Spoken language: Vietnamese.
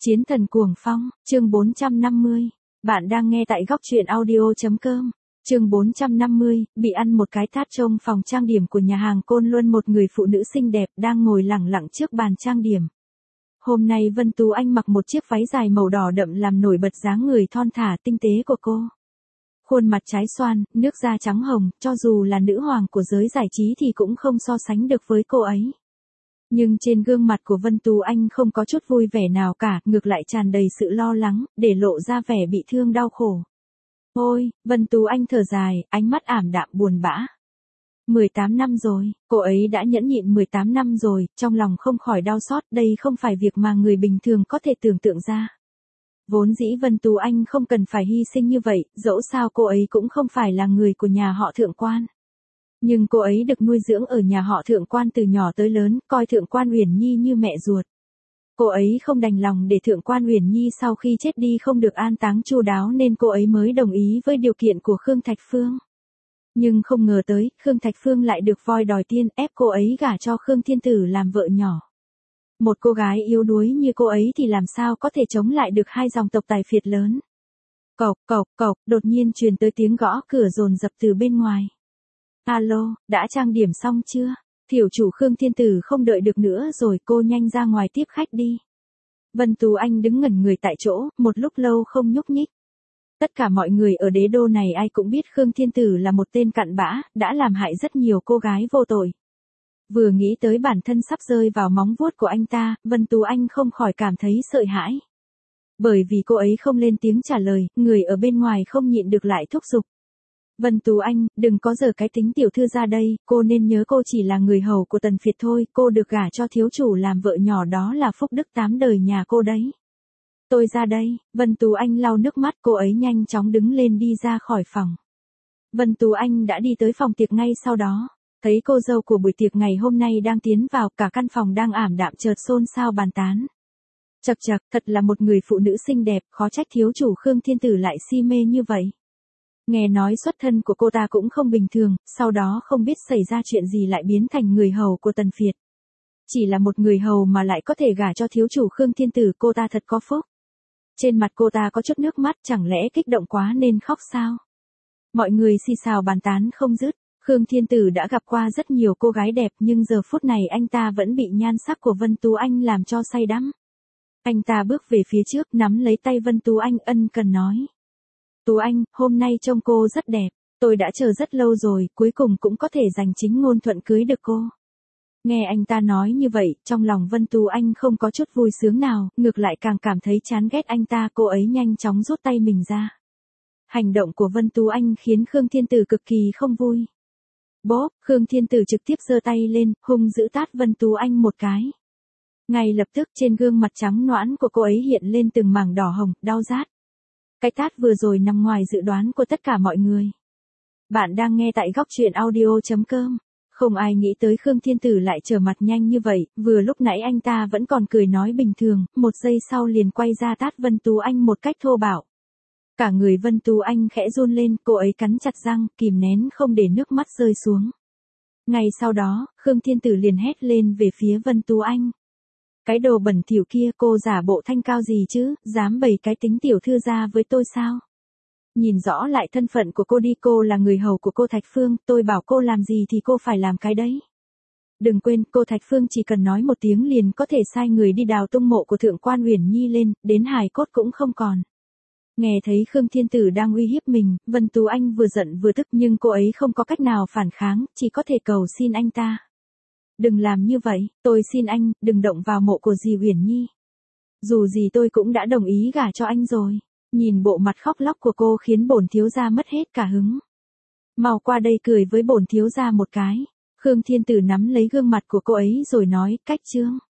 Chiến thần cuồng phong, chương 450. Bạn đang nghe tại góc truyện audio.com. Chương 450, bị ăn một cái tát. Trong phòng trang điểm của nhà hàng Côn Luân, một người phụ nữ xinh đẹp đang ngồi lẳng lặng trước bàn trang điểm. Hôm nay Vân Tú Anh mặc một chiếc váy dài màu đỏ đậm làm nổi bật dáng người thon thả tinh tế của cô. Khuôn mặt trái xoan, nước da trắng hồng, cho dù là nữ hoàng của giới giải trí thì cũng không so sánh được với cô ấy. Nhưng trên gương mặt của Vân Tú Anh không có chút vui vẻ nào cả, ngược lại tràn đầy sự lo lắng, để lộ ra vẻ bị thương đau khổ. Ôi, Vân Tú Anh thở dài, ánh mắt ảm đạm buồn bã. 18 năm rồi, cô ấy đã nhẫn nhịn 18 năm rồi, trong lòng không khỏi đau xót, đây không phải việc mà người bình thường có thể tưởng tượng ra. Vốn dĩ Vân Tú Anh không cần phải hy sinh như vậy, dẫu sao cô ấy cũng không phải là người của nhà họ Thượng Quan. Nhưng cô ấy được nuôi dưỡng ở nhà họ Thượng Quan từ nhỏ tới lớn, coi Thượng Quan Uyển Nhi như mẹ ruột. Cô ấy không đành lòng để Thượng Quan Uyển Nhi sau khi chết đi không được an táng chu đáo nên cô ấy mới đồng ý với điều kiện của Khương Thạch Phương. Nhưng không ngờ tới, Khương Thạch Phương lại được voi đòi tiên, ép cô ấy gả cho Khương Thiên Tử làm vợ nhỏ. Một cô gái yếu đuối như cô ấy thì làm sao có thể chống lại được hai dòng tộc tài phiệt lớn. Cộc cộc cộc, đột nhiên truyền tới tiếng gõ cửa dồn dập từ bên ngoài. Alo, đã trang điểm xong chưa? Tiểu chủ Khương Thiên Tử không đợi được nữa rồi, cô nhanh ra ngoài tiếp khách đi. Vân Tú Anh đứng ngẩn người tại chỗ, một lúc lâu không nhúc nhích. Tất cả mọi người ở đế đô này ai cũng biết Khương Thiên Tử là một tên cặn bã, đã làm hại rất nhiều cô gái vô tội. Vừa nghĩ tới bản thân sắp rơi vào móng vuốt của anh ta, Vân Tú Anh không khỏi cảm thấy sợ hãi. Bởi vì cô ấy không lên tiếng trả lời, người ở bên ngoài không nhịn được lại thúc giục. Vân Tú Anh, đừng có giở cái tính tiểu thư ra đây, cô nên nhớ cô chỉ là người hầu của Tần Phiệt thôi, cô được gả cho thiếu chủ làm vợ nhỏ đó là phúc đức 8 đời nhà cô đấy. Tôi ra đây. Vân Tú Anh lau nước mắt, cô ấy nhanh chóng đứng lên đi ra khỏi phòng. Vân Tú Anh đã đi tới phòng tiệc ngay sau đó. Thấy cô dâu của buổi tiệc ngày hôm nay đang tiến vào, cả căn phòng đang ảm đạm chợt xôn xao bàn tán. Chậc chậc, thật là một người phụ nữ xinh đẹp, khó trách thiếu chủ Khương Thiên Tử lại si mê như vậy. Nghe nói xuất thân của cô ta cũng không bình thường, sau đó không biết xảy ra chuyện gì lại biến thành người hầu của Tần Phiệt. Chỉ là một người hầu mà lại có thể gả cho thiếu chủ Khương Thiên Tử, cô ta thật có phúc. Trên mặt cô ta có chút nước mắt, chẳng lẽ kích động quá nên khóc sao? Mọi người xì xào bàn tán không dứt. Khương Thiên Tử đã gặp qua rất nhiều cô gái đẹp nhưng giờ phút này anh ta vẫn bị nhan sắc của Vân Tú Anh làm cho say đắm. Anh ta bước về phía trước nắm lấy tay Vân Tú Anh ân cần nói. Tú Anh, hôm nay trông cô rất đẹp, tôi đã chờ rất lâu rồi, cuối cùng cũng có thể giành chính ngôn thuận cưới được cô. Nghe anh ta nói như vậy, trong lòng Vân Tú Anh không có chút vui sướng nào, ngược lại càng cảm thấy chán ghét anh ta, cô ấy nhanh chóng rút tay mình ra. Hành động của Vân Tú Anh khiến Khương Thiên Tử cực kỳ không vui. Bốp, Khương Thiên Tử trực tiếp giơ tay lên, hung dữ tát Vân Tú Anh một cái. Ngay lập tức trên gương mặt trắng nõn của cô ấy hiện lên từng mảng đỏ hồng, đau rát. Cái tát vừa rồi nằm ngoài dự đoán của tất cả mọi người. Bạn đang nghe tại góc truyện audio.com. Không ai nghĩ tới Khương Thiên Tử lại trở mặt nhanh như vậy, vừa lúc nãy anh ta vẫn còn cười nói bình thường, một giây sau liền quay ra tát Vân Tú Anh một cách thô bạo. Cả người Vân Tú Anh khẽ run lên, cô ấy cắn chặt răng, kìm nén không để nước mắt rơi xuống. Ngay sau đó, Khương Thiên Tử liền hét lên về phía Vân Tú Anh. Cái đồ bẩn thỉu kia, cô giả bộ thanh cao gì chứ, dám bày cái tính tiểu thư ra với tôi sao? Nhìn rõ lại thân phận của cô đi, cô là người hầu của cô Thạch Phương, tôi bảo cô làm gì thì cô phải làm cái đấy. Đừng quên, cô Thạch Phương chỉ cần nói một tiếng liền có thể sai người đi đào tung mộ của Thượng Quan Uyển Nhi lên, đến hài cốt cũng không còn. Nghe thấy Khương Thiên Tử đang uy hiếp mình, Vân Tú Anh vừa giận vừa tức nhưng cô ấy không có cách nào phản kháng, chỉ có thể cầu xin anh ta. Đừng làm như vậy, tôi xin anh, đừng động vào mộ của dì Uyển Nhi. Dù gì tôi cũng đã đồng ý gả cho anh rồi. Nhìn bộ mặt khóc lóc của cô khiến bổn thiếu gia mất hết cả hứng. Mau qua đây cười với bổn thiếu gia một cái. Khương Thiên Tử nắm lấy gương mặt của cô ấy rồi nói, cách chương.